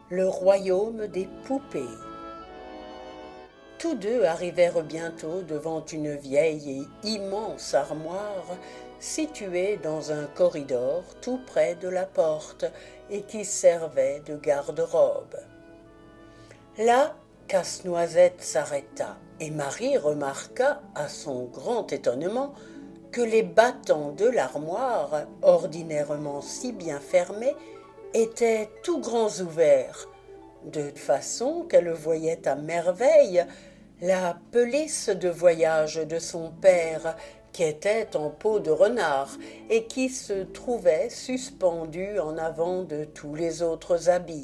le royaume des poupées. Tous deux arrivèrent bientôt devant une vieille et immense armoire située dans un corridor tout près de la porte et qui servait de garde-robe. Là, Casse-Noisette s'arrêta et Marie remarqua, à son grand étonnement, que les battants de l'armoire, ordinairement si bien fermés, étaient tout grands ouverts, de façon qu'elle voyait à merveille la pelisse de voyage de son père, qui était en peau de renard et qui se trouvait suspendue en avant de tous les autres habits.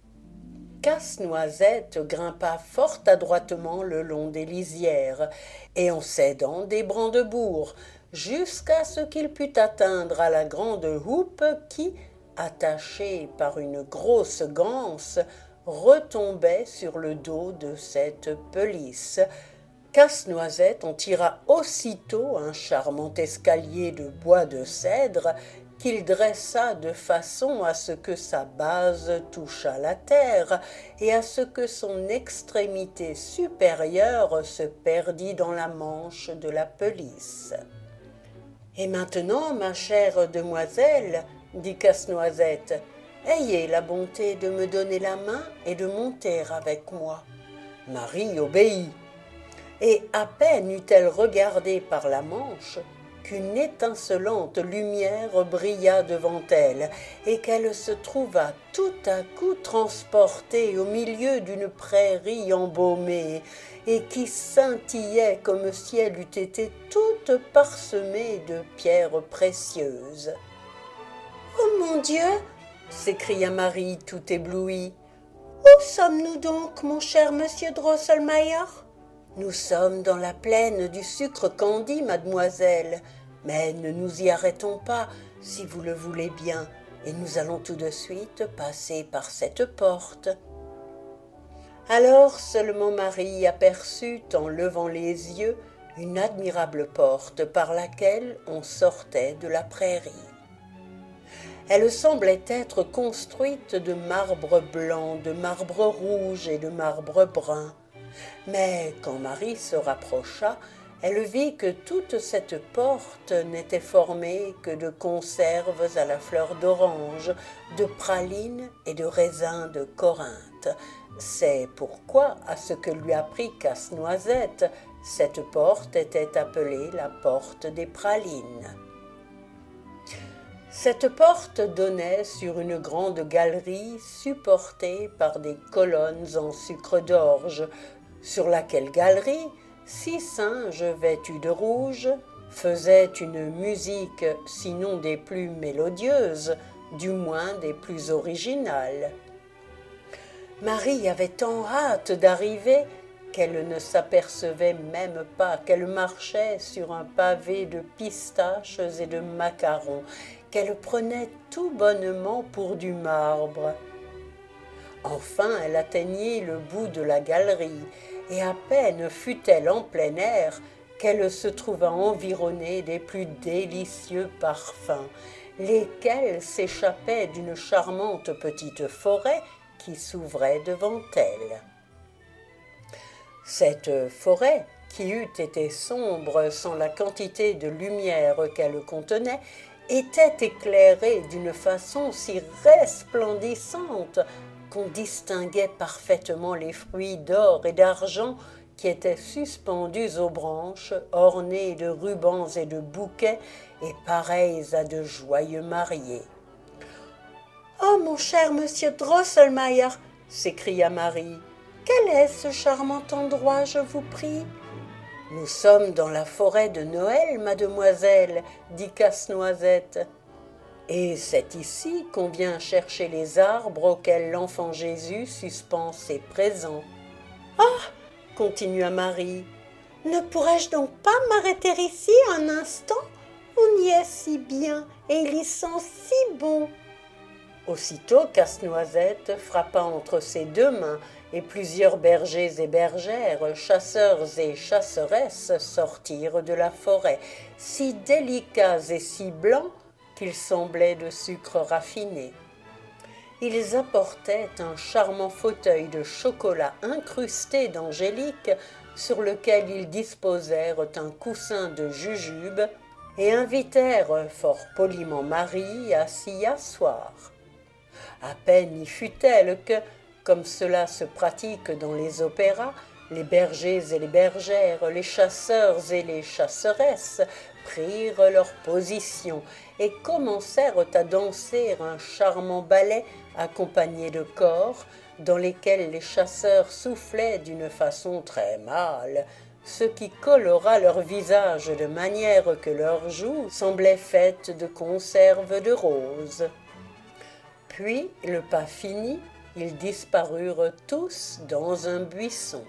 Casse-Noisette grimpa fort adroitement le long des lisières et en s'aidant des brandebourgs, jusqu'à ce qu'il pût atteindre à la grande houppe qui, attachée par une grosse ganse, retombait sur le dos de cette pelisse. Casse-Noisette en tira aussitôt un charmant escalier de bois de cèdre qu'il dressa de façon à ce que sa base touchât la terre et à ce que son extrémité supérieure se perdît dans la manche de la pelisse. « Et maintenant, ma chère demoiselle, dit Casse-Noisette, ayez la bonté de me donner la main et de monter avec moi. » Marie obéit. Et à peine eut-elle regardé par la manche qu'une étincelante lumière brilla devant elle et qu'elle se trouva tout à coup transportée au milieu d'une prairie embaumée et qui scintillait comme si elle eût été toute parsemée de pierres précieuses. « Oh mon Dieu !» s'écria Marie tout éblouie. « Où sommes-nous donc, mon cher monsieur Drosselmayer ?»« Nous sommes dans la plaine du sucre candi, mademoiselle, mais ne nous y arrêtons pas, si vous le voulez bien, et nous allons tout de suite passer par cette porte. » Alors seulement Marie aperçut, en levant les yeux, une admirable porte par laquelle on sortait de la prairie. Elle semblait être construite de marbre blanc, de marbre rouge et de marbre brun. Mais quand Marie se rapprocha, elle vit que toute cette porte n'était formée que de conserves à la fleur d'orange, de pralines et de raisins de Corinthe. C'est pourquoi, à ce que lui apprit Casse-Noisette, cette porte était appelée la porte des pralines. Cette porte donnait sur une grande galerie supportée par des colonnes en sucre d'orge, sur laquelle galerie 6 singes vêtus de rouge faisaient une musique sinon des plus mélodieuses, du moins des plus originales. Marie avait tant hâte d'arriver qu'elle ne s'apercevait même pas qu'elle marchait sur un pavé de pistaches et de macarons, qu'elle prenait tout bonnement pour du marbre. Enfin, elle atteignit le bout de la galerie, et à peine fut-elle en plein air qu'elle se trouva environnée des plus délicieux parfums, lesquels s'échappaient d'une charmante petite forêt qui s'ouvrait devant elle. Cette forêt, qui eût été sombre sans la quantité de lumière qu'elle contenait, était éclairée d'une façon si resplendissante qu'on distinguait parfaitement les fruits d'or et d'argent qui étaient suspendus aux branches, ornés de rubans et de bouquets et pareils à de joyeux mariés. « Oh, mon cher monsieur Drosselmayer !» s'écria Marie. « Quel est ce charmant endroit, je vous prie ?»« Nous sommes dans la forêt de Noël, mademoiselle, » dit Casse-Noisette. « Et c'est ici qu'on vient chercher les arbres auxquels l'enfant Jésus suspend ses présents. »« Ah !» continua Marie, « ne pourrais-je donc pas m'arrêter ici un instant ? On y est si bien et il y sent si bon. » Aussitôt Casse-Noisette frappa entre ses deux mains et plusieurs bergers et bergères, chasseurs et chasseresses sortirent de la forêt, si délicats et si blancs qu'ils semblaient de sucre raffiné. ils apportaient un charmant fauteuil de chocolat incrusté d'angélique sur lequel ils disposèrent un coussin de jujube et invitèrent fort poliment Marie à s'y asseoir. À peine y fut-elle que, comme cela se pratique dans les opéras, les bergers et les bergères, les chasseurs et les chasseresses prirent leur position et commencèrent à danser un charmant ballet accompagné de cors dans lesquels les chasseurs soufflaient d'une façon très mâle, ce qui colora leur visage de manière que leurs joues semblaient faites de conserve de roses. Puis, le pas fini, ils disparurent tous dans un buisson.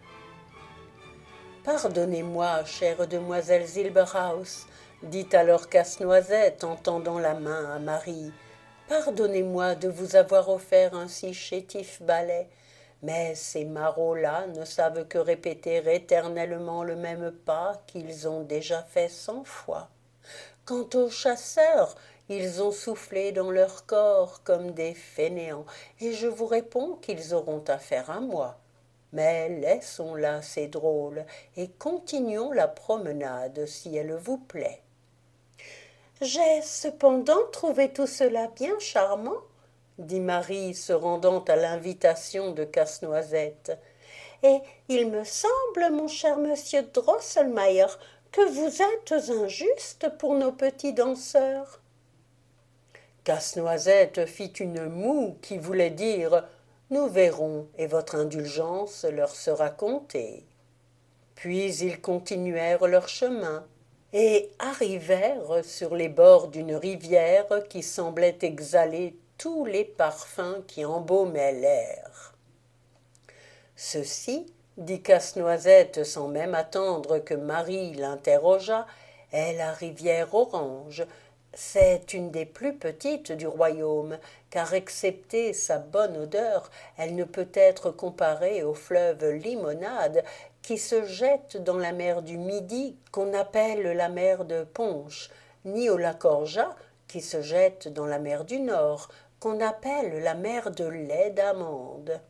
« Pardonnez-moi, chère demoiselle Silberhaus, dit alors Casse-Noisette en tendant la main à Marie. Pardonnez-moi de vous avoir offert un si chétif ballet, mais ces marauds-là ne savent que répéter éternellement le même pas qu'ils ont déjà fait 100 fois. Quant aux chasseurs, ils ont soufflé dans leur corps comme des fainéants, et je vous réponds qu'ils auront affaire à moi. Mais laissons là ces drôles, et continuons la promenade, si elle vous plaît. » J'ai cependant trouvé tout cela bien charmant, dit Marie, se rendant à l'invitation de Casse-Noisette. Et il me semble, mon cher monsieur Drosselmayer, que vous êtes injuste pour nos petits danseurs. Casse-Noisette fit une moue qui voulait dire « Nous verrons, et votre indulgence leur sera comptée. » Puis ils continuèrent leur chemin et arrivèrent sur les bords d'une rivière qui semblait exhaler tous les parfums qui embaumaient l'air. « Ceci, dit Casse-Noisette sans même attendre que Marie l'interrogeât, est la rivière Orange. C'est une des plus petites du royaume, car excepté sa bonne odeur, elle ne peut être comparée au fleuve Limonade qui se jette dans la mer du Midi, qu'on appelle la mer de Ponche, ni au lac Orgeat, qui se jette dans la mer du Nord, qu'on appelle la mer de lait d'amande.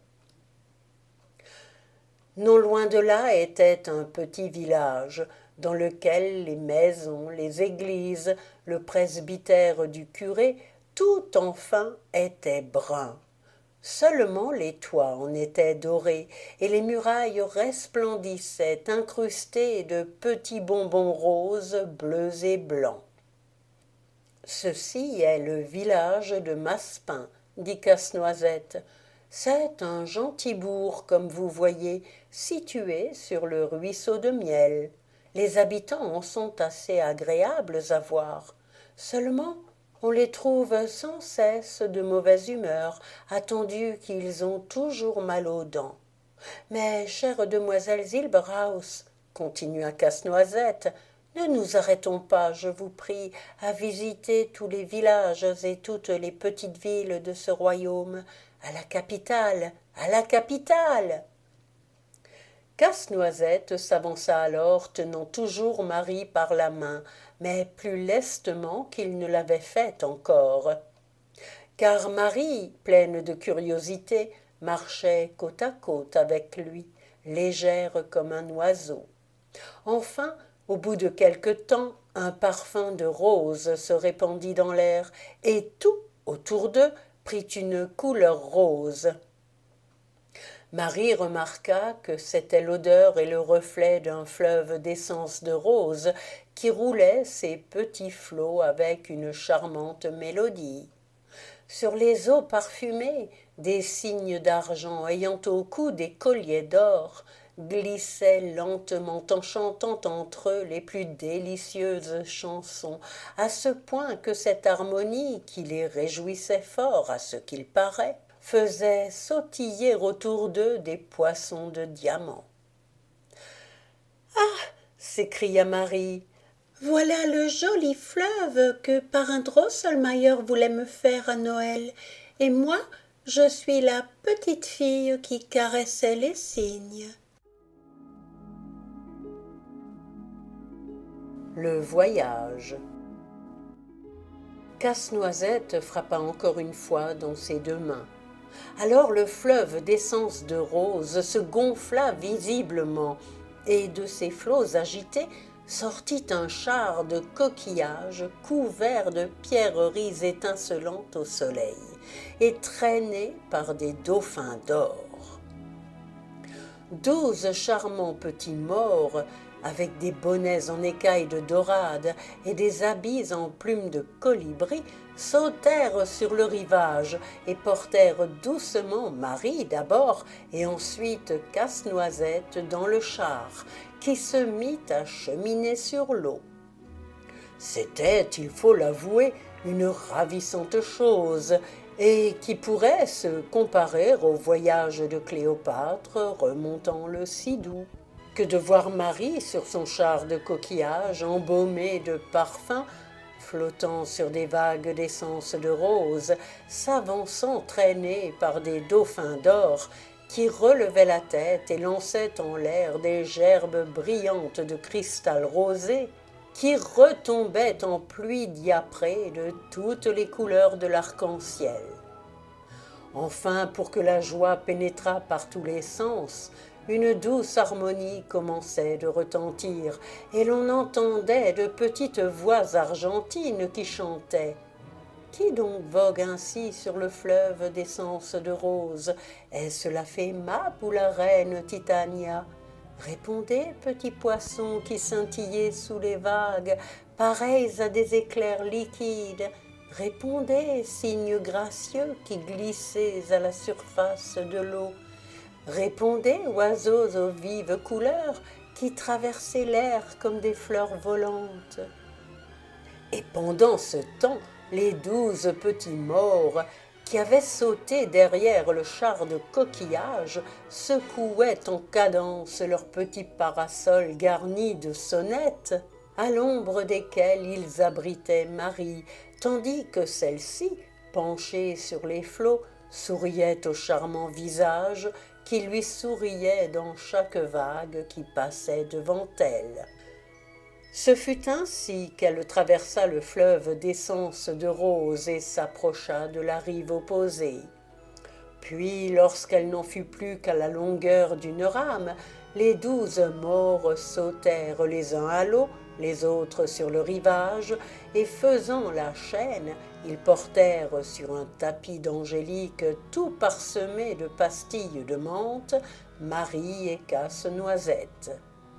Non loin de là était un petit village, dans lequel les maisons, les églises, le presbytère du curé, tout enfin était brun. Seulement les toits en étaient dorés, et les murailles resplendissaient, incrustées de petits bonbons roses, bleus et blancs. « Ceci est le village de Massepain, dit Casse-Noisette. C'est un gentil bourg, comme vous voyez, situé sur le ruisseau de Miel. Les habitants en sont assez agréables à voir. Seulement, on les trouve sans cesse de mauvaise humeur, attendu qu'ils ont toujours mal aux dents. Mais, chère demoiselle Silberhaus, continua Casse-Noisette, ne nous arrêtons pas, je vous prie, à visiter tous les villages et toutes les petites villes de ce royaume. À la capitale, à la capitale. Casse-Noisette s'avança alors, tenant toujours Marie par la main, mais plus lestement qu'il ne l'avait fait encore. Car Marie, pleine de curiosité, marchait côte à côte avec lui, légère comme un oiseau. Enfin, au bout de quelque temps, un parfum de rose se répandit dans l'air, et tout, autour d'eux, prit une couleur rose. Marie remarqua que c'était l'odeur et le reflet d'un fleuve d'essence de rose qui roulait ses petits flots avec une charmante mélodie. Sur les eaux parfumées, des cygnes d'argent ayant au cou des colliers d'or glissaient lentement en chantant entre eux les plus délicieuses chansons, à ce point que cette harmonie, qui les réjouissait fort à ce qu'il paraît, faisait sautiller autour d'eux des poissons de diamants. « Ah !» s'écria Marie, « voilà le joli fleuve que parrain Drosselmayer voulait me faire à Noël, et moi, je suis la petite fille qui caressait les cygnes. » Le voyage. Casse-Noisette frappa encore une fois dans ses deux mains. Alors le fleuve d'essence de rose se gonfla visiblement, et de ses flots agités sortit un char de coquillages couvert de pierreries étincelantes au soleil, et traîné par des dauphins d'or. 12 charmants petits maures, avec des bonnets en écailles de dorade et des habits en plumes de colibri, sautèrent sur le rivage et portèrent doucement Marie d'abord et ensuite Casse-Noisette dans le char, qui se mit à cheminer sur l'eau. C'était, il faut l'avouer, une ravissante chose, et qui pourrait se comparer au voyage de Cléopâtre remontant le Sidou, que de voir Marie sur son char de coquillage embaumé de parfums, flottant sur des vagues d'essence de rose, s'avançant traînée par des dauphins d'or qui relevaient la tête et lançaient en l'air des gerbes brillantes de cristal rosé, qui retombaient en pluie diaprée de toutes les couleurs de l'arc-en-ciel. Enfin, pour que la joie pénétrât par tous les sens, une douce harmonie commençait de retentir, et l'on entendait de petites voix argentines qui chantaient. Qui donc vogue ainsi sur le fleuve d'essence de rose? Est-ce la fée Map ou la reine Titania? Répondez, petits poissons qui scintillez sous les vagues, pareils à des éclairs liquides. Répondez, cygnes gracieux qui glissez à la surface de l'eau. Répondez, oiseaux aux vives couleurs qui traversez l'air comme des fleurs volantes. Et pendant ce temps, les 12 petits maures qui avaient sauté derrière le char de coquillage secouaient en cadence leurs petits parasols garnis de sonnettes, à l'ombre desquels ils abritaient Marie, tandis que celle-ci, penchée sur les flots, souriait au charmant visage qui lui souriait dans chaque vague qui passait devant elle. Ce fut ainsi qu'elle traversa le fleuve d'essence de rose et s'approcha de la rive opposée. Puis, lorsqu'elle n'en fut plus qu'à la longueur d'une rame, les 12 maures sautèrent les uns à l'eau, les autres sur le rivage, et faisant la chaîne, ils portèrent sur un tapis d'angélique tout parsemé de pastilles de menthe, Marie et Casse-Noisette.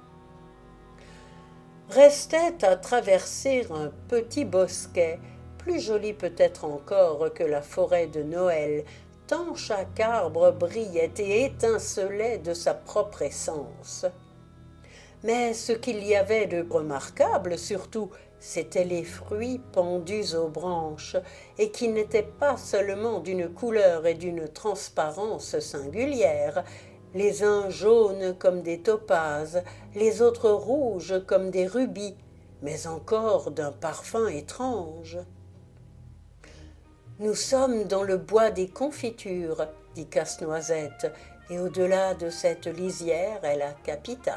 Restait à traverser un petit bosquet, plus joli peut-être encore que la forêt de Noël, tant chaque arbre brillait et étincelait de sa propre essence. Mais ce qu'il y avait de remarquable surtout, c'étaient les fruits pendus aux branches, et qui n'étaient pas seulement d'une couleur et d'une transparence singulières, les uns jaunes comme des topazes, les autres rouges comme des rubis, mais encore d'un parfum étrange. « Nous sommes dans le bois des confitures, dit Casse-Noisette, et au-delà de cette lisière est la capitale. »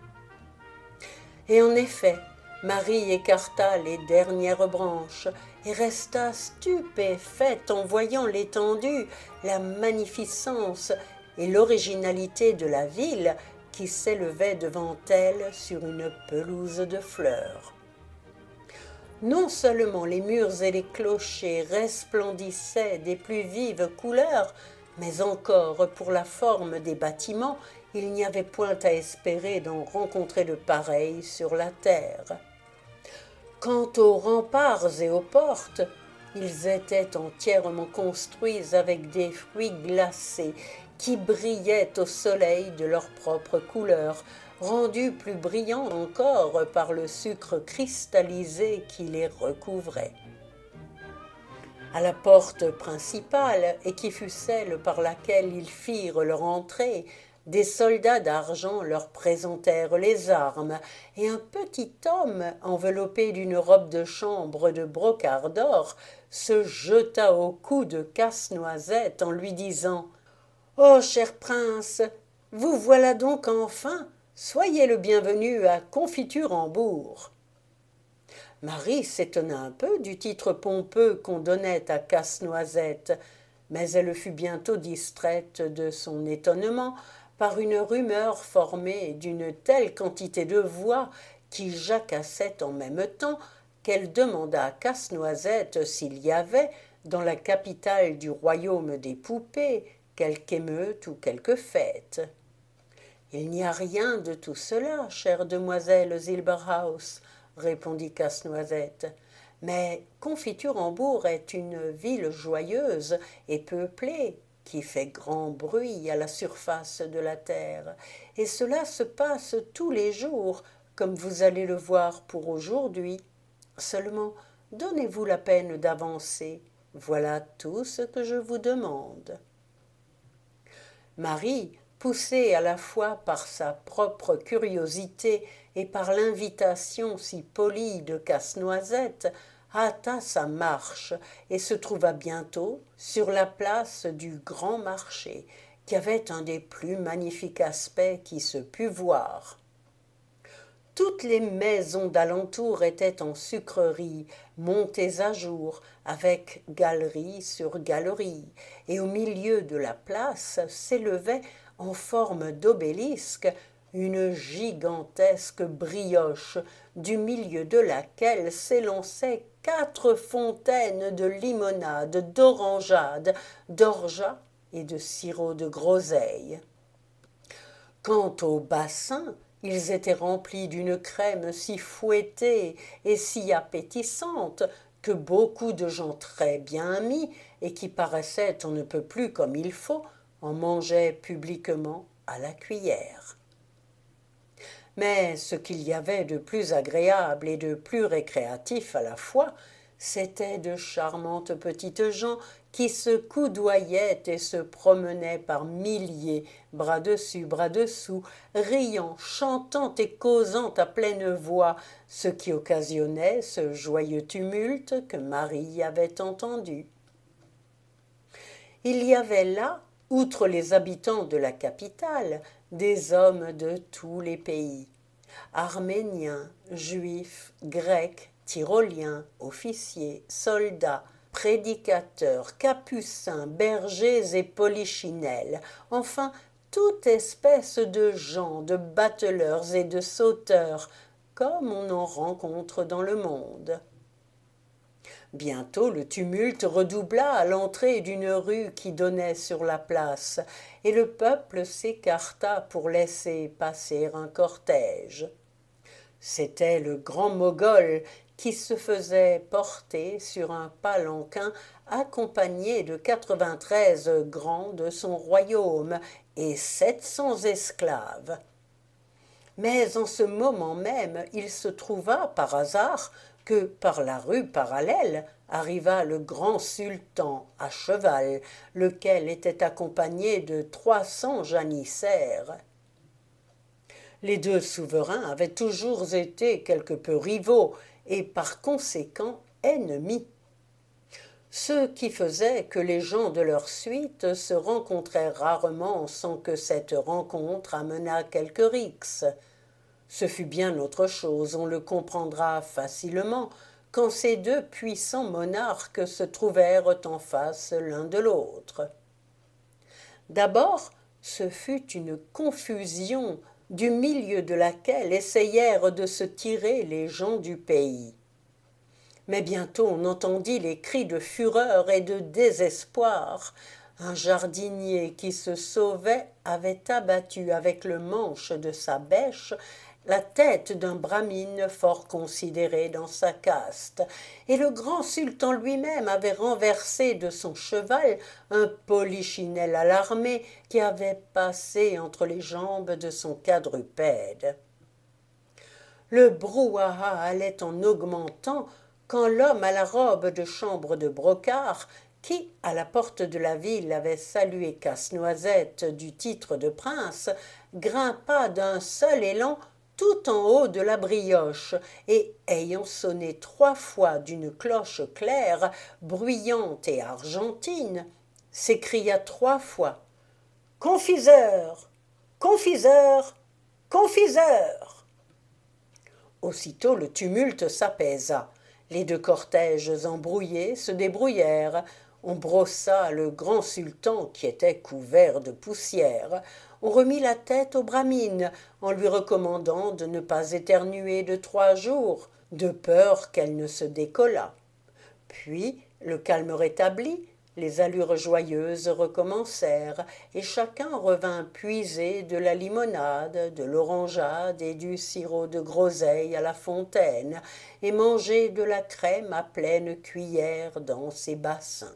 Et en effet, Marie écarta les dernières branches et resta stupéfaite en voyant l'étendue, la magnificence et l'originalité de la ville qui s'élevait devant elle sur une pelouse de fleurs. Non seulement les murs et les clochers resplendissaient des plus vives couleurs, mais encore pour la forme des bâtiments, il n'y avait point à espérer d'en rencontrer de pareils sur la terre. Quant aux remparts et aux portes, ils étaient entièrement construits avec des fruits glacés qui brillaient au soleil de leur propre couleur, rendus plus brillants encore par le sucre cristallisé qui les recouvrait. À la porte principale, et qui fut celle par laquelle ils firent leur entrée, des soldats d'argent leur présentèrent les armes, et un petit homme, enveloppé d'une robe de chambre de brocart d'or, se jeta au cou de Casse-Noisette en lui disant « Oh, cher prince, vous voilà donc enfin, soyez le bienvenu à Confiture-en-Bourg. » Marie s'étonna un peu du titre pompeux qu'on donnait à Casse-Noisette, mais elle fut bientôt distraite de son étonnement par une rumeur formée d'une telle quantité de voix qui jacassaient en même temps qu'elle demanda à Casse-Noisette s'il y avait, dans la capitale du royaume des poupées, quelque émeute ou quelque fête. Il n'y a rien de tout cela, chère demoiselle Silberhaus, répondit Casse-Noisette. Mais Confiture-en-Bourg est une ville joyeuse et peuplée, qui fait grand bruit à la surface de la terre, et cela se passe tous les jours, comme vous allez le voir pour aujourd'hui. Seulement, donnez-vous la peine d'avancer. Voilà tout ce que je vous demande. Marie, poussée à la fois par sa propre curiosité et par l'invitation si polie de Casse-Noisette, hâta sa marche et se trouva bientôt sur la place du Grand Marché, qui avait un des plus magnifiques aspects qui se pût voir. Toutes les maisons d'alentour étaient en sucreries, montées à jour, avec galerie sur galerie, et au milieu de la place s'élevait, en forme d'obélisque, une gigantesque brioche, du milieu de laquelle s'élançaient 4 fontaines de limonade, d'orangeade, d'orgeat et de sirop de groseille. Quant aux bassins, ils étaient remplis d'une crème si fouettée et si appétissante que beaucoup de gens très bien mis et qui paraissaient on ne peut plus comme il faut en mangeaient publiquement à la cuillère. Mais ce qu'il y avait de plus agréable et de plus récréatif à la fois, c'étaient de charmantes petites gens qui se coudoyaient et se promenaient par milliers, bras dessus, bras dessous, riant, chantant et causant à pleine voix, ce qui occasionnait ce joyeux tumulte que Marie avait entendu. Il y avait là, outre les habitants de la capitale, des hommes de tous les pays, arméniens, juifs, grecs, tyroliens, officiers, soldats, prédicateurs, capucins, bergers et polichinelles, enfin toute espèce de gens, de bateleurs et de sauteurs, comme on en rencontre dans le monde. Bientôt le tumulte redoubla à l'entrée d'une rue qui donnait sur la place, et le peuple s'écarta pour laisser passer un cortège. C'était le grand Mogol qui se faisait porter sur un palanquin accompagné de 93 grands de son royaume et 700 esclaves. Mais en ce moment même, il se trouva par hasard que, par la rue parallèle, arriva le grand sultan à cheval, lequel était accompagné de 300 janissaires. Les deux souverains avaient toujours été quelque peu rivaux et par conséquent ennemis. Ce qui faisait que les gens de leur suite se rencontrèrent rarement sans que cette rencontre amenât quelque rixe. Ce fut bien autre chose, on le comprendra facilement, quand ces deux puissants monarques se trouvèrent en face l'un de l'autre. D'abord, ce fut une confusion du milieu de laquelle essayèrent de se tirer les gens du pays. Mais bientôt on entendit les cris de fureur et de désespoir. Un jardinier qui se sauvait avait abattu avec le manche de sa bêche la tête d'un brahmine fort considéré dans sa caste, et le grand sultan lui-même avait renversé de son cheval un polichinelle alarmé qui avait passé entre les jambes de son quadrupède. Le brouhaha allait en augmentant quand l'homme à la robe de chambre de brocart, qui, à la porte de la ville, avait salué Casse-Noisette du titre de prince, grimpa d'un seul élan tout en haut de la brioche, et, ayant sonné 3 fois d'une cloche claire, bruyante et argentine, s'écria 3 fois « Confiseur! Confiseur! Confiseur !» Aussitôt le tumulte s'apaisa. Les deux cortèges embrouillés se débrouillèrent. On brossa le grand sultan qui était couvert de poussière. On remit la tête aux bramines en lui recommandant de ne pas éternuer de 3 jours, de peur qu'elle ne se décollât. Puis, le calme rétabli, les allures joyeuses recommencèrent, et chacun revint puiser de la limonade, de l'orangeade et du sirop de groseille à la fontaine, et manger de la crème à pleine cuillère dans ses bassins.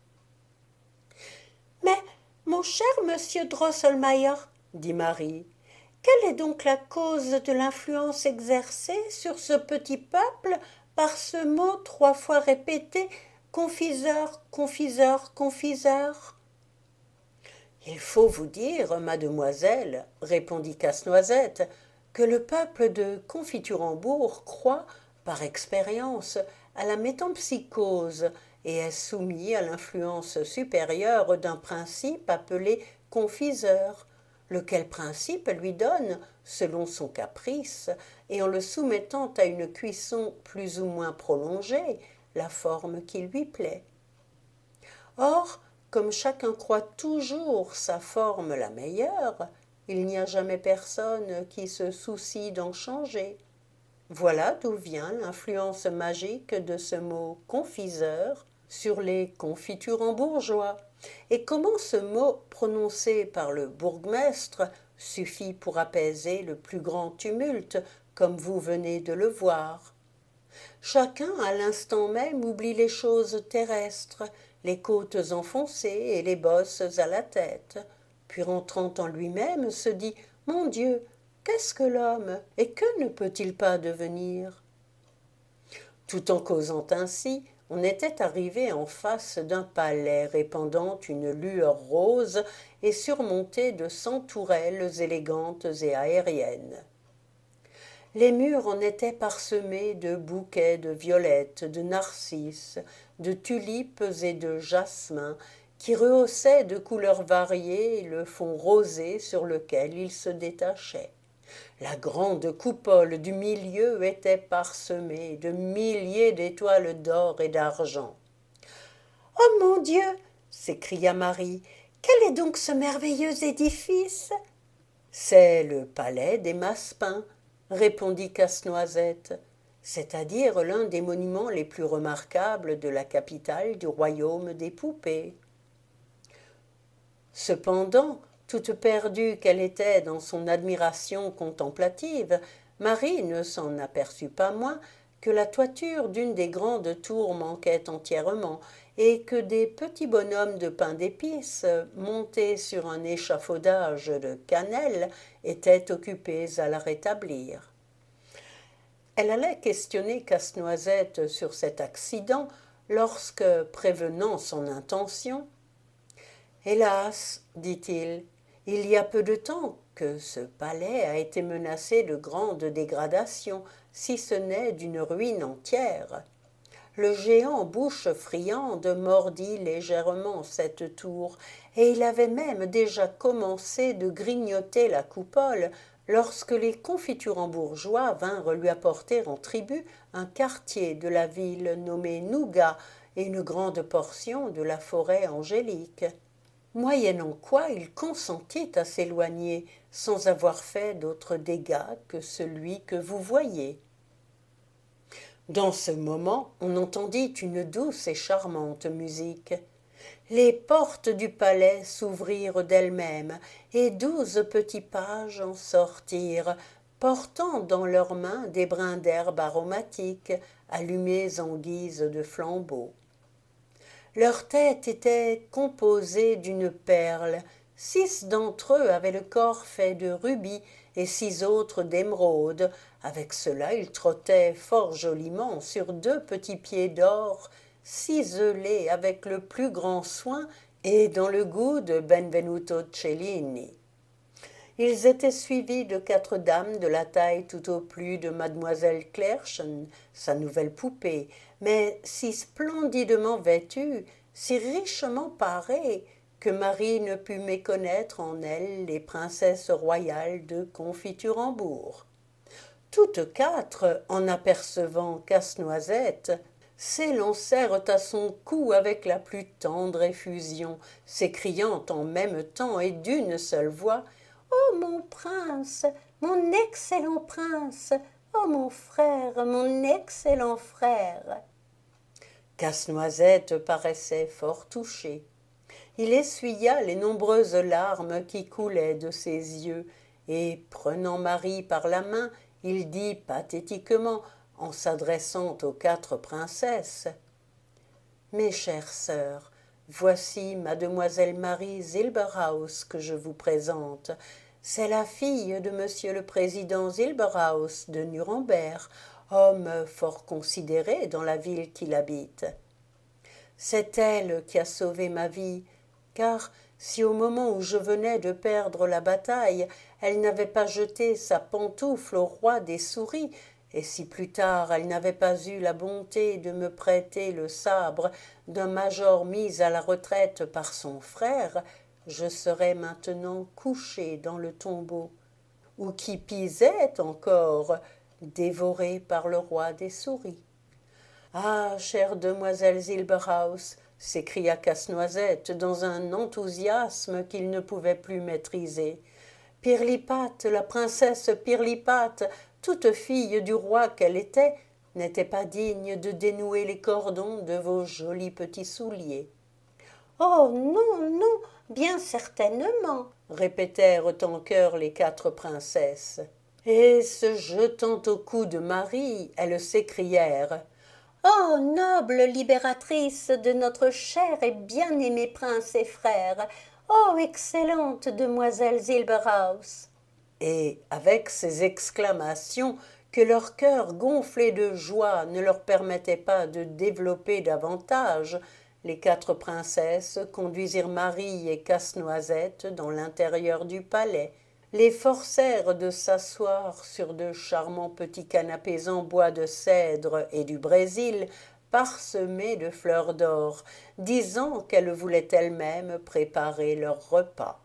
Mais, mon cher monsieur Drosselmayer, dit Marie, quelle est donc la cause de l'influence exercée sur ce petit peuple par ce mot 3 fois répété, confiseur, confiseur, confiseur? Il faut vous dire, mademoiselle, répondit Casse-Noisette, que le peuple de Confiturembourg croit, par expérience, à la métempsychose et est soumis à l'influence supérieure d'un principe appelé confiseur, lequel principe lui donne, selon son caprice, et en le soumettant à une cuisson plus ou moins prolongée, la forme qui lui plaît. Or, comme chacun croit toujours sa forme la meilleure, il n'y a jamais personne qui se soucie d'en changer. Voilà d'où vient l'influence magique de ce mot confiseur sur les confiturembourgeois, et comment ce mot prononcé par le bourgmestre suffit pour apaiser le plus grand tumulte, comme vous venez de le voir. Chacun à l'instant même oublie les choses terrestres, les côtes enfoncées et les bosses à la tête, puis rentrant en lui-même se dit « Mon Dieu, qu'est-ce que l'homme et que ne peut-il pas devenir ?» Tout en causant ainsi, on était arrivé en face d'un palais répandant une lueur rose et surmonté de 100 tourelles élégantes et aériennes. Les murs en étaient parsemés de bouquets de violettes, de narcisses, de tulipes et de jasmins qui rehaussaient de couleurs variées le fond rosé sur lequel ils se détachaient. La grande coupole du milieu était parsemée de milliers d'étoiles d'or et d'argent. « Oh mon Dieu !» s'écria Marie. « Quel est donc ce merveilleux édifice ?» « C'est le palais des Massepains, » répondit Casse-Noisette, c'est-à-dire l'un des monuments les plus remarquables de la capitale du royaume des poupées. Cependant, toute perdue qu'elle était dans son admiration contemplative, Marie ne s'en aperçut pas moins que la toiture d'une des grandes tours manquait entièrement et que des petits bonhommes de pain d'épices, montés sur un échafaudage de cannelle, étaient occupés à la rétablir. Elle allait questionner Casse-Noisette sur cet accident lorsque, prévenant son intention, « Hélas, dit-il, il y a peu de temps que ce palais a été menacé de grandes dégradations, si ce n'est d'une ruine entière. Le géant Bouche Friande mordit légèrement cette tour, et il avait même déjà commencé de grignoter la coupole lorsque les confiturembourgeois vinrent lui apporter en tribut un quartier de la ville nommé Nougat et une grande portion de la forêt angélique. Moyennant quoi il consentit à s'éloigner, sans avoir fait d'autre dégât que celui que vous voyez. » Dans ce moment, on entendit une douce et charmante musique. Les portes du palais s'ouvrirent d'elles-mêmes, et 12 petits pages en sortirent, portant dans leurs mains des brins d'herbe aromatiques, allumés en guise de flambeaux. Leur tête était composée d'une perle. 6 d'entre eux avaient le corps fait de rubis et 6 autres d'émeraude. Avec cela, ils trottaient fort joliment sur 2 petits pieds d'or, ciselés avec le plus grand soin et dans le goût de Benvenuto Cellini. Ils étaient suivis de 4 dames de la taille tout au plus de mademoiselle Klärchen, sa nouvelle poupée, mais si splendidement vêtues, si richement parées, que Marie ne put méconnaître en elles les princesses royales de Confiturembourg. Toutes quatre, en apercevant Casse-Noisette, s'élancèrent à son cou avec la plus tendre effusion, s'écriant en même temps et d'une seule voix: « Oh mon prince, mon excellent prince! Oh mon frère, mon excellent frère !» Casse-Noisette paraissait fort touché. Il essuya les nombreuses larmes qui coulaient de ses yeux, et, prenant Marie par la main, il dit pathétiquement, en s'adressant aux quatre princesses: « Mes chères sœurs, voici mademoiselle Marie Silberhaus que je vous présente. C'est la fille de monsieur le président Silberhaus de Nuremberg, homme fort considéré dans la ville qu'il habite. C'est elle qui a sauvé ma vie, car si au moment où je venais de perdre la bataille, elle n'avait pas jeté sa pantoufle au roi des souris, et si plus tard elle n'avait pas eu la bonté de me prêter le sabre d'un major mis à la retraite par son frère, je serais maintenant couché dans le tombeau, ou qui pisait encore, dévoré par le roi des souris. » « Ah, chère demoiselle Silberhaus, s'écria Casse-Noisette dans un enthousiasme qu'il ne pouvait plus maîtriser. Pirlipate, la princesse Pirlipate, toute fille du roi qu'elle était, n'était pas digne de dénouer les cordons de vos jolis petits souliers. « Oh non, non, bien certainement, répétèrent en chœur les quatre princesses. Et se jetant au cou de Marie, elles s'écrièrent: « Oh noble libératrice de notre cher et bien-aimé prince et frère! Oh excellente demoiselle Silberhaus !» Et avec ces exclamations que leur cœur gonflé de joie ne leur permettait pas de développer davantage, les quatre princesses conduisirent Marie et Casse-Noisette dans l'intérieur du palais, les forcèrent de s'asseoir sur de charmants petits canapés en bois de cèdre et du Brésil, parsemés de fleurs d'or, disant qu'elles voulaient elles-mêmes préparer leur repas.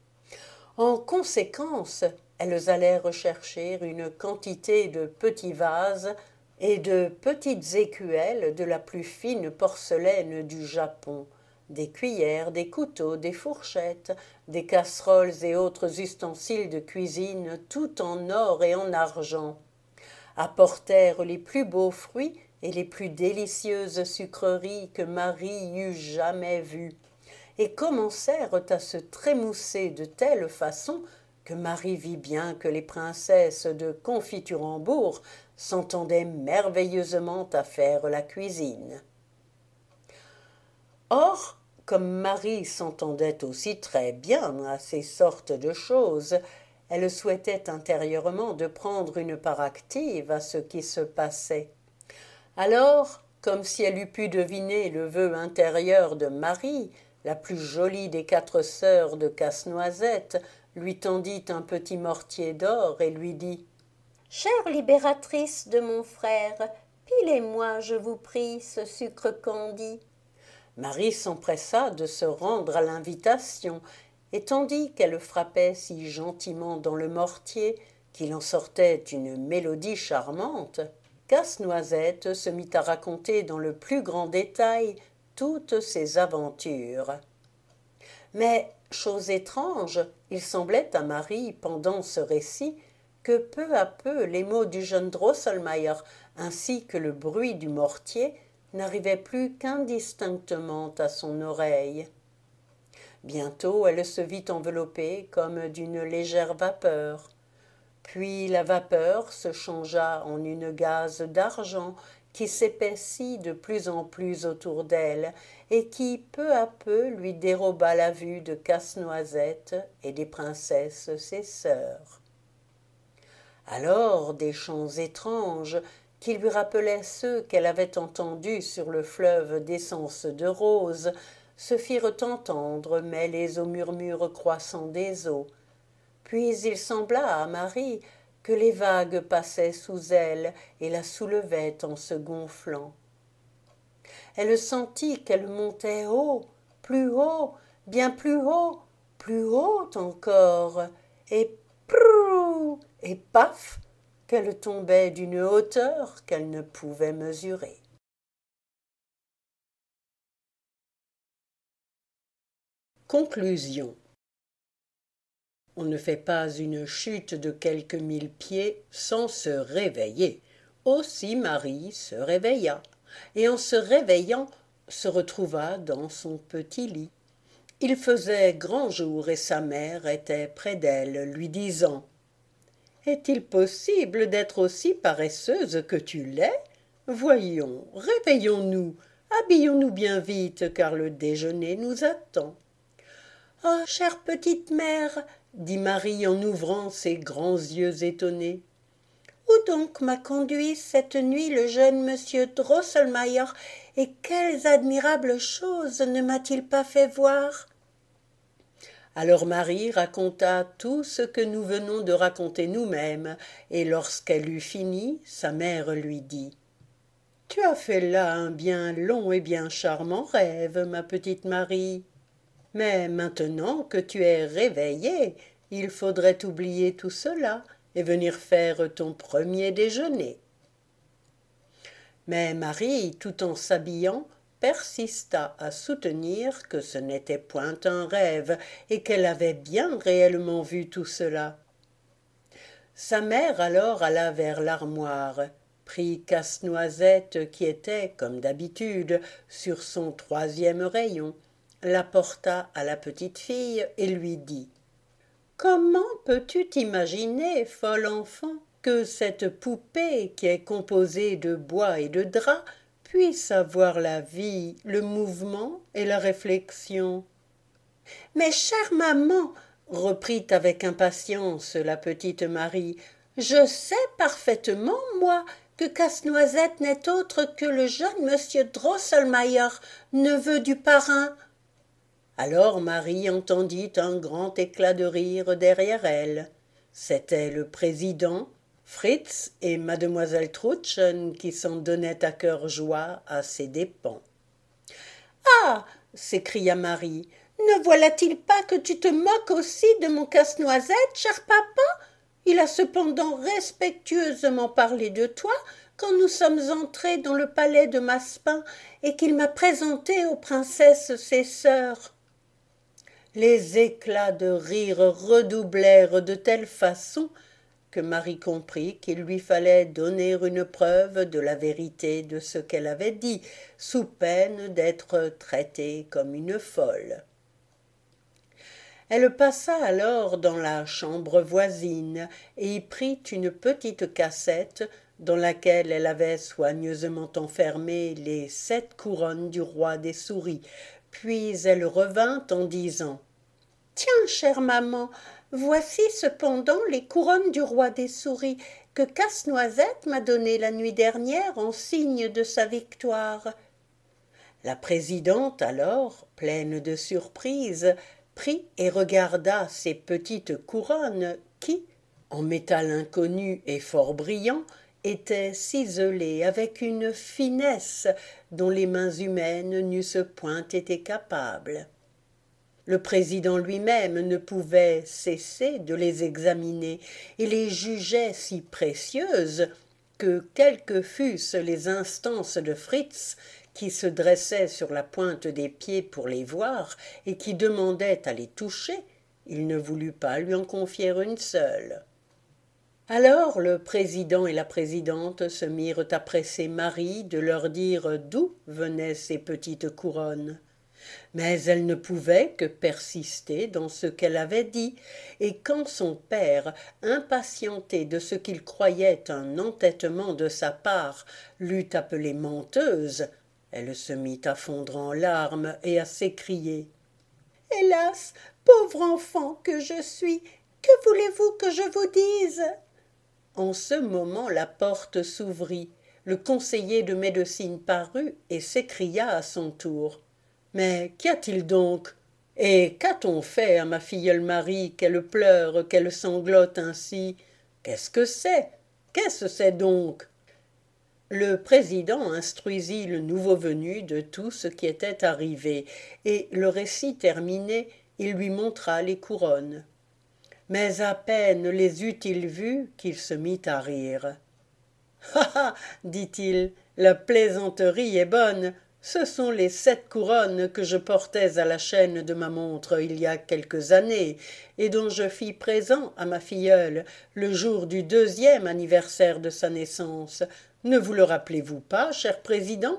En conséquence, elles allèrent chercher une quantité de petits vases et de petites écuelles de la plus fine porcelaine du Japon, des cuillères, des couteaux, des fourchettes, des casseroles et autres ustensiles de cuisine, tout en or et en argent, apportèrent les plus beaux fruits et les plus délicieuses sucreries que Marie eût jamais vues, et commencèrent à se trémousser de telle façon que Marie vit bien que les princesses de Confiturembourg s'entendaient merveilleusement à faire la cuisine. Or, comme Marie s'entendait aussi très bien à ces sortes de choses, elle souhaitait intérieurement de prendre une part active à ce qui se passait. Alors, comme si elle eût pu deviner le vœu intérieur de Marie, la plus jolie des quatre sœurs de Casse-Noisette lui tendit un petit mortier d'or et lui dit: « Chère libératrice de mon frère, pilez-moi, je vous prie, ce sucre candi. » Marie s'empressa de se rendre à l'invitation, et tandis qu'elle frappait si gentiment dans le mortier qu'il en sortait une mélodie charmante, Casse-Noisette se mit à raconter dans le plus grand détail toutes ses aventures. Mais, chose étrange, il semblait à Marie, pendant ce récit, que peu à peu les mots du jeune Drosselmayer, ainsi que le bruit du mortier, n'arrivait plus qu'indistinctement à son oreille. Bientôt elle se vit enveloppée comme d'une légère vapeur. Puis la vapeur se changea en une gaze d'argent qui s'épaissit de plus en plus autour d'elle et qui peu à peu lui déroba la vue de Casse-Noisette et des princesses ses sœurs. Alors des chants étranges qui lui rappelaient ceux qu'elle avait entendus sur le fleuve d'essence de rose, se firent entendre, mêlés aux murmures croissants des eaux. Puis il sembla à Marie que les vagues passaient sous elle et la soulevaient en se gonflant. Elle sentit qu'elle montait haut, bien plus haut encore, et prrrou, et paf, qu'elle tombait d'une hauteur qu'elle ne pouvait mesurer. Conclusion. On ne fait pas une chute de quelques 1000 pieds sans se réveiller. Aussi Marie se réveilla, et en se réveillant, se retrouva dans son petit lit. Il faisait grand jour et sa mère était près d'elle, lui disant « Est-il possible d'être aussi paresseuse que tu l'es? Voyons, réveillons-nous, habillons-nous bien vite, car le déjeuner nous attend. » « Oh, chère petite mère, dit Marie en ouvrant ses grands yeux étonnés. Où donc m'a conduit cette nuit le jeune monsieur Drosselmayer, et quelles admirables choses ne m'a-t-il pas fait voir? Alors Marie raconta tout ce que nous venons de raconter nous-mêmes, et lorsqu'elle eut fini, sa mère lui dit « Tu as fait là un bien long et bien charmant rêve, ma petite Marie. Mais maintenant que tu es réveillée, il faudrait oublier tout cela et venir faire ton premier déjeuner. » Mais Marie, tout en s'habillant, persista à soutenir que ce n'était point un rêve et qu'elle avait bien réellement vu tout cela. Sa mère alors alla vers l'armoire, prit Casse-Noisette qui était, comme d'habitude, sur son troisième rayon, la porta à la petite fille et lui dit « Comment peux-tu t'imaginer, folle enfant, que cette poupée qui est composée de bois et de drap puisse avoir la vie, le mouvement et la réflexion ?» « Mais chère maman, reprit avec impatience la petite Marie, je sais parfaitement, moi, que Casse-Noisette n'est autre que le jeune monsieur Drosselmayer, neveu du parrain. » Alors Marie entendit un grand éclat de rire derrière elle. C'était le président, Fritz et mademoiselle Trudchen qui s'en donnaient à cœur joie à ses dépens. « Ah !» s'écria Marie, « ne voilà-t-il pas que tu te moques aussi de mon Casse-Noisette, cher papa? Il a cependant respectueusement parlé de toi quand nous sommes entrés dans le palais de Massepain et qu'il m'a présenté aux princesses ses sœurs. » Les éclats de rire redoublèrent de telle façon que Marie comprit qu'il lui fallait donner une preuve de la vérité de ce qu'elle avait dit, sous peine d'être traitée comme une folle. Elle passa alors dans la chambre voisine et y prit une petite cassette dans laquelle elle avait soigneusement enfermé les 7 couronnes du roi des souris, puis elle revint en disant « Tiens, chère maman, voici cependant les couronnes du roi des souris que Casse-Noisette m'a données la nuit dernière en signe de sa victoire. » La présidente alors, pleine de surprise, prit et regarda ces petites couronnes qui, en métal inconnu et fort brillant, étaient ciselées avec une finesse dont les mains humaines n'eussent point été capables. Le président lui-même ne pouvait cesser de les examiner et les jugeait si précieuses que, quelles que fussent les instances de Fritz, qui se dressait sur la pointe des pieds pour les voir et qui demandait à les toucher, il ne voulut pas lui en confier une seule. Alors le président et la présidente se mirent à presser Marie de leur dire d'où venaient ces petites couronnes. Mais elle ne pouvait que persister dans ce qu'elle avait dit, et quand son père, impatienté de ce qu'il croyait un entêtement de sa part, l'eut appelée menteuse, elle se mit à fondre en larmes et à s'écrier « Hélas, pauvre enfant que je suis, que voulez-vous que je vous dise ?» En ce moment la porte s'ouvrit, le conseiller de médecine parut et s'écria à son tour « Mais qu'y a-t-il donc? Et qu'a-t-on fait à ma filleule Marie qu'elle pleure, qu'elle sanglote ainsi? Qu'est-ce que c'est? Qu'est-ce que c'est donc ?» Le président instruisit le nouveau venu de tout ce qui était arrivé, et le récit terminé, il lui montra les couronnes. Mais à peine les eut-il vus qu'il se mit à rire. Ha ha, dit-il, la plaisanterie est bonne. Ce sont les 7 couronnes que je portais à la chaîne de ma montre il y a quelques années, et dont je fis présent à ma filleule le jour du 2e anniversaire de sa naissance. Ne vous le rappelez-vous pas, cher président?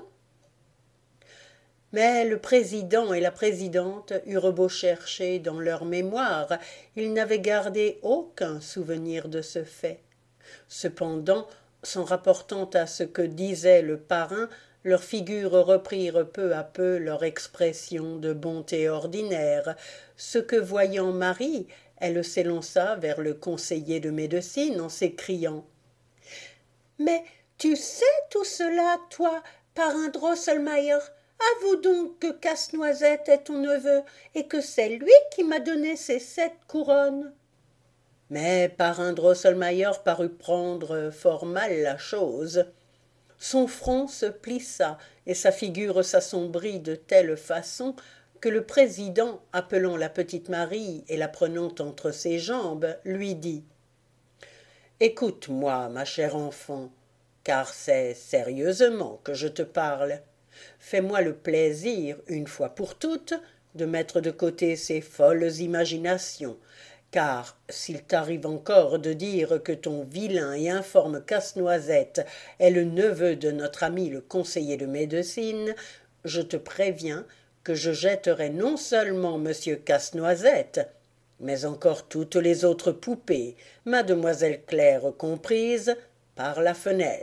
Mais le président et la présidente eurent beau chercher dans leur mémoire, ils n'avaient gardé aucun souvenir de ce fait. Cependant, s'en rapportant à ce que disait le parrain, leurs figures reprirent peu à peu leur expression de bonté ordinaire, ce que voyant Marie, elle s'élança vers le conseiller de médecine en s'écriant « Mais tu sais tout cela, toi, parrain Drosselmayer? Avoue donc que Casse-Noisette est ton neveu et que c'est lui qui m'a donné ces 7 couronnes. » Mais parrain Drosselmayer parut prendre fort mal la chose. Son front se plissa et sa figure s'assombrit de telle façon que le président, appelant la petite Marie et la prenant entre ses jambes, lui dit « Écoute-moi, ma chère enfant, car c'est sérieusement que je te parle. Fais-moi le plaisir, une fois pour toutes, de mettre de côté ces folles imaginations, car s'il t'arrive encore de dire que ton vilain et informe Casse-Noisette est le neveu de notre ami le conseiller de médecine, je te préviens que je jetterai non seulement monsieur Casse-Noisette, mais encore toutes les autres poupées, mademoiselle Claire comprise, par la fenêtre. »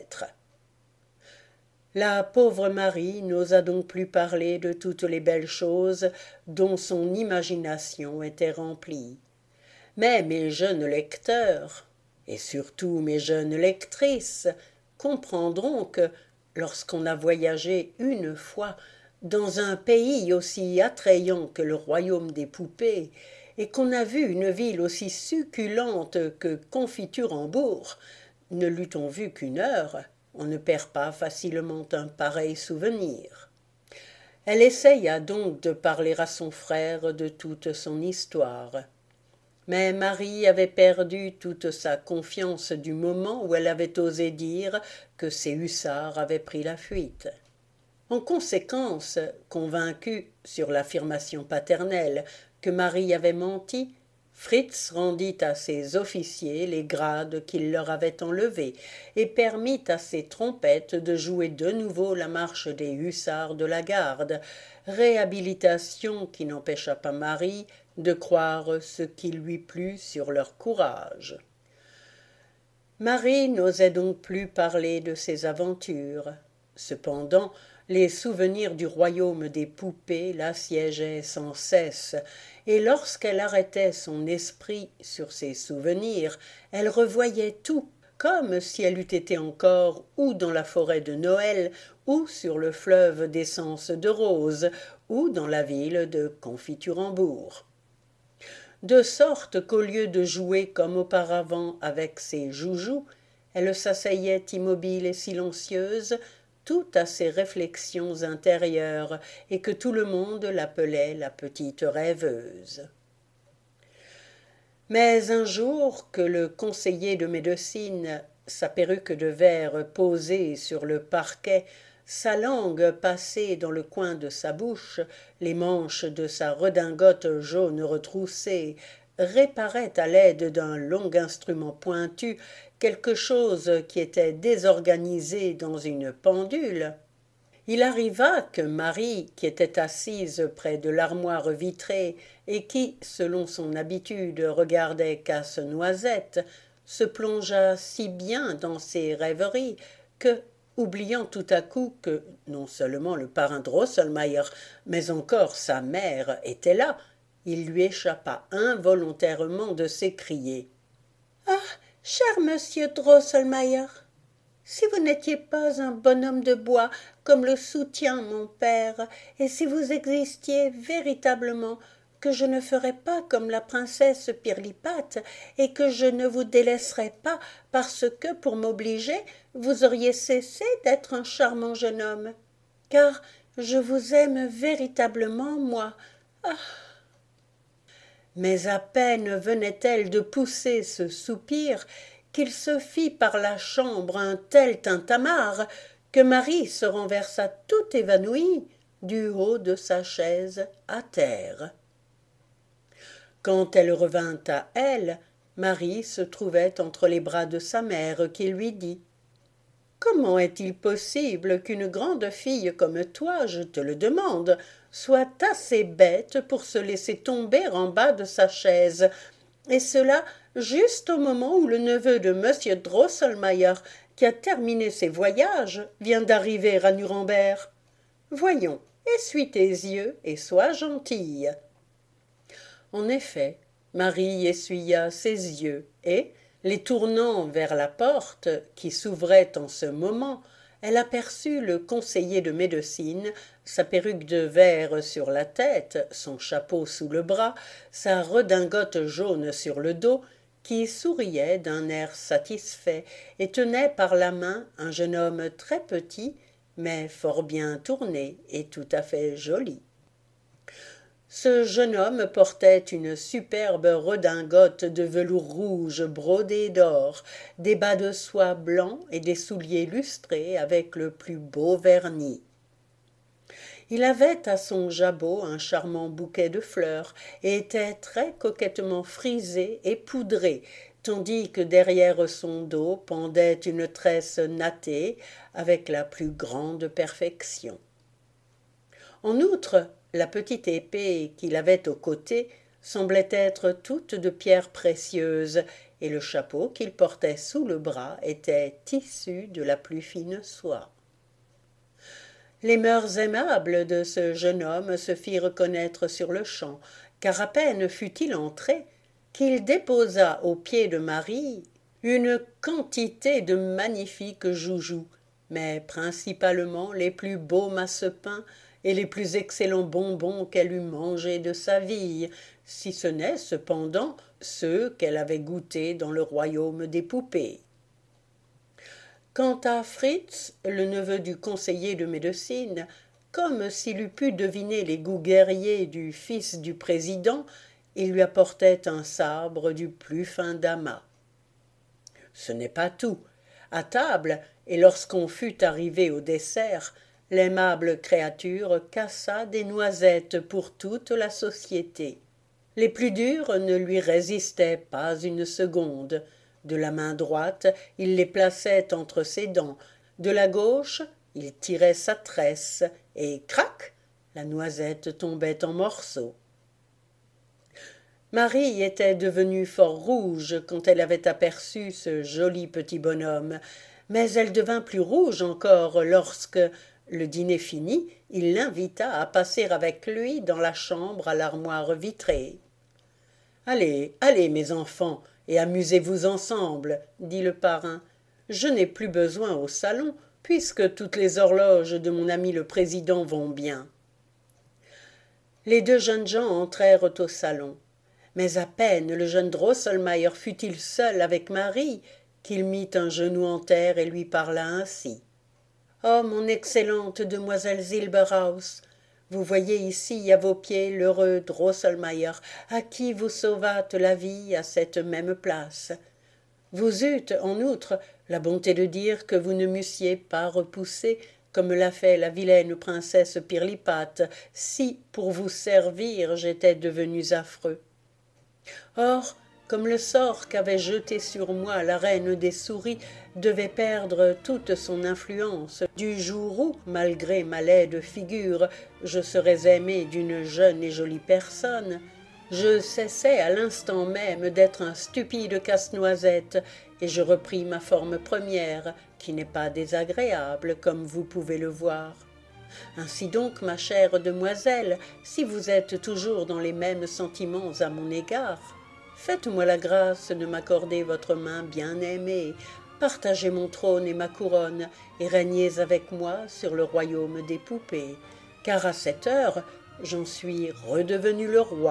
La pauvre Marie n'osa donc plus parler de toutes les belles choses dont son imagination était remplie. Mais mes jeunes lecteurs, et surtout mes jeunes lectrices, comprendront que, lorsqu'on a voyagé une fois dans un pays aussi attrayant que le royaume des poupées, et qu'on a vu une ville aussi succulente que Confiturembourg, ne l'eût-on vu qu'une heure, on ne perd pas facilement un pareil souvenir. Elle essaya donc de parler à son frère de toute son histoire. Mais Marie avait perdu toute sa confiance du moment où elle avait osé dire que ses hussards avaient pris la fuite. En conséquence, convaincu sur l'affirmation paternelle que Marie avait menti, Fritz rendit à ses officiers les grades qu'il leur avait enlevés et permit à ses trompettes de jouer de nouveau la marche des hussards de la garde, réhabilitation qui n'empêcha pas Marie de croire ce qui lui plut sur leur courage. Marie n'osait donc plus parler de ses aventures. Cependant, les souvenirs du royaume des poupées l'assiégeaient sans cesse, et lorsqu'elle arrêtait son esprit sur ces souvenirs, elle revoyait tout, comme si elle eût été encore ou dans la forêt de Noël, ou sur le fleuve d'essence de rose, ou dans la ville de Confiturembourg. De sorte qu'au lieu de jouer comme auparavant avec ses joujoux, elle s'asseyait immobile et silencieuse, tout à ses réflexions intérieures, et que tout le monde l'appelait la petite rêveuse. Mais un jour que le conseiller de médecine, sa perruque de verre posée sur le parquet, sa langue passée dans le coin de sa bouche, les manches de sa redingote jaune retroussée, réparait à l'aide d'un long instrument pointu quelque chose qui était désorganisé dans une pendule, il arriva que Marie, qui était assise près de l'armoire vitrée et qui, selon son habitude, regardait Casse-Noisette, se plongea si bien dans ses rêveries que, oubliant tout à coup que non seulement le parrain Drosselmayer, mais encore sa mère était là, il lui échappa involontairement de s'écrier « Ah, cher monsieur Drosselmayer, si vous n'étiez pas un bonhomme de bois comme le soutient mon père, et si vous existiez véritablement, que je ne ferais pas comme la princesse Pirlipate, et que je ne vous délaisserais pas parce que, pour m'obliger, vous auriez cessé d'être un charmant jeune homme. Car je vous aime véritablement, moi. Ah !» Mais à peine venait-elle de pousser ce soupir qu'il se fit par la chambre un tel tintamarre que Marie se renversa tout évanouie du haut de sa chaise à terre. Quand elle revint à elle, Marie se trouvait entre les bras de sa mère qui lui dit « Comment est-il possible qu'une grande fille comme toi, je te le demande, soit assez bête pour se laisser tomber en bas de sa chaise, et cela juste au moment où le neveu de M. Drosselmayer, qui a terminé ses voyages, vient d'arriver à Nuremberg. Voyons, essuie tes yeux et sois gentille. » En effet, Marie essuya ses yeux et, les tournant vers la porte, qui s'ouvrait en ce moment, elle aperçut le conseiller de médecine, sa perruque de verre sur la tête, son chapeau sous le bras, sa redingote jaune sur le dos, qui souriait d'un air satisfait et tenait par la main un jeune homme très petit, mais fort bien tourné et tout à fait joli. Ce jeune homme portait une superbe redingote de velours rouge brodé d'or, des bas de soie blancs et des souliers lustrés avec le plus beau vernis. Il avait à son jabot un charmant bouquet de fleurs et était très coquettement frisé et poudré, tandis que derrière son dos pendait une tresse nattée avec la plus grande perfection. En outre, la petite épée qu'il avait au côté semblait être toute de pierres précieuses, et le chapeau qu'il portait sous le bras était tissu de la plus fine soie. Les mœurs aimables de ce jeune homme se firent connaître sur-le-champ, car à peine fut-il entré qu'il déposa aux pieds de Marie une quantité de magnifiques joujoux, mais principalement les plus beaux massepains et les plus excellents bonbons qu'elle eût mangés de sa vie, si ce n'est cependant ceux qu'elle avait goûtés dans le royaume des poupées. Quant à Fritz, le neveu du conseiller de médecine, comme s'il eût pu deviner les goûts guerriers du fils du président, il lui apportait un sabre du plus fin damas. Ce n'est pas tout. À table, et lorsqu'on fut arrivé au dessert, l'aimable créature cassa des noisettes pour toute la société. Les plus dures ne lui résistaient pas une seconde. De la main droite, il les plaçait entre ses dents. De la gauche, il tirait sa tresse, et crac, la noisette tombait en morceaux. Marie était devenue fort rouge quand elle avait aperçu ce joli petit bonhomme, mais elle devint plus rouge encore lorsque, le dîner fini, il l'invita à passer avec lui dans la chambre à l'armoire vitrée. « Allez, allez, mes enfants, et amusez-vous ensemble, » dit le parrain. « Je n'ai plus besoin au salon, puisque toutes les horloges de mon ami le président vont bien. » Les deux jeunes gens entrèrent au salon. Mais à peine le jeune Drosselmayer fut-il seul avec Marie qu'il mit un genou en terre et lui parla ainsi. « Oh, mon excellente demoiselle Silberhaus, vous voyez ici à vos pieds l'heureux Drosselmayer, à qui vous sauvâtes la vie à cette même place. Vous eûtes, en outre, la bonté de dire que vous ne m'eussiez pas repoussé, comme l'a fait la vilaine princesse Pirlipate, si, pour vous servir, j'étais devenu affreux. Or, comme le sort qu'avait jeté sur moi la reine des souris devait perdre toute son influence du jour où, malgré ma laide figure, je serais aimé d'une jeune et jolie personne, je cessai à l'instant même d'être un stupide casse-noisette et je repris ma forme première, qui n'est pas désagréable, comme vous pouvez le voir. Ainsi donc, ma chère demoiselle, si vous êtes toujours dans les mêmes sentiments à mon égard, faites-moi la grâce de m'accorder votre main bien-aimée, partagez mon trône et ma couronne, et régnez avec moi sur le royaume des poupées, car à cette heure, j'en suis redevenu le roi. »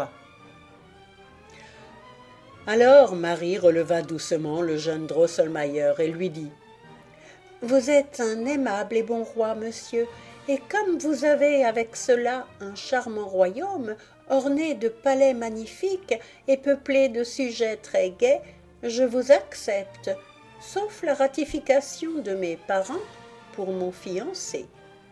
Alors Marie releva doucement le jeune Drosselmayer et lui dit « Vous êtes un aimable et bon roi, monsieur, Et comme vous avez avec cela un charmant royaume, orné de palais magnifiques et peuplé de sujets très gais, je vous accepte, sauf la ratification de mes parents pour mon fiancé. »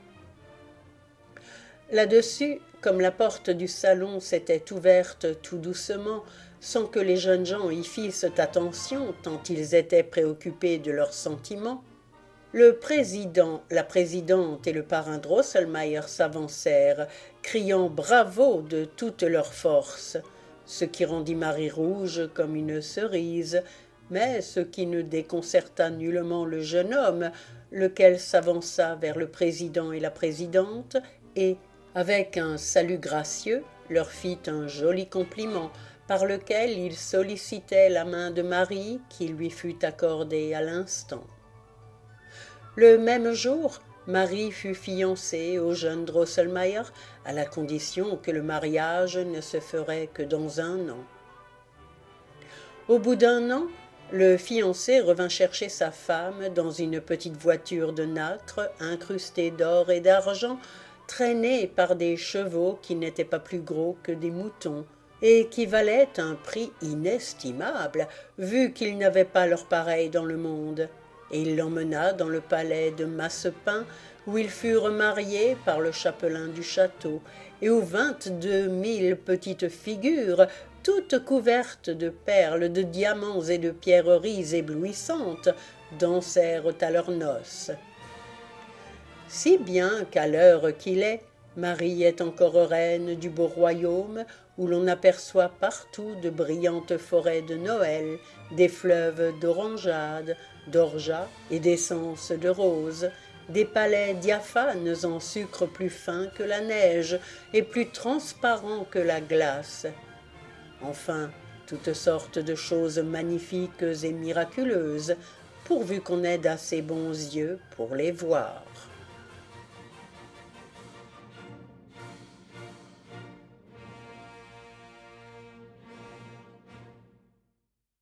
Là-dessus, comme la porte du salon s'était ouverte tout doucement, sans que les jeunes gens y fissent attention tant ils étaient préoccupés de leurs sentiments, le président, la présidente et le parrain Drosselmayer s'avancèrent, criant bravo de toute leur force, ce qui rendit Marie rouge comme une cerise, mais ce qui ne déconcerta nullement le jeune homme, lequel s'avança vers le président et la présidente et, avec un salut gracieux, leur fit un joli compliment, par lequel il sollicitait la main de Marie qui lui fut accordée à l'instant. Le même jour, Marie fut fiancée au jeune Drosselmayer, à la condition que le mariage ne se ferait que dans un an. Au bout d'un an, le fiancé revint chercher sa femme dans une petite voiture de nacre incrustée d'or et d'argent, traînée par des chevaux qui n'étaient pas plus gros que des moutons, et qui valaient un prix inestimable, vu qu'ils n'avaient pas leur pareil dans le monde. Et il l'emmena dans le palais de Massepin, où ils furent mariés par le chapelain du château, et où 22 000 petites figures, toutes couvertes de perles, de diamants et de pierreries éblouissantes, dansèrent à leurs noces. Si bien qu'à l'heure qu'il est, Marie est encore reine du beau royaume, où l'on aperçoit partout de brillantes forêts de Noël, des fleuves d'orangeade, d'orgeat et d'essence de rose, des palais diaphanes en sucre plus fin que la neige et plus transparents que la glace. Enfin, toutes sortes de choses magnifiques et miraculeuses, pourvu qu'on ait d'assez bons yeux pour les voir.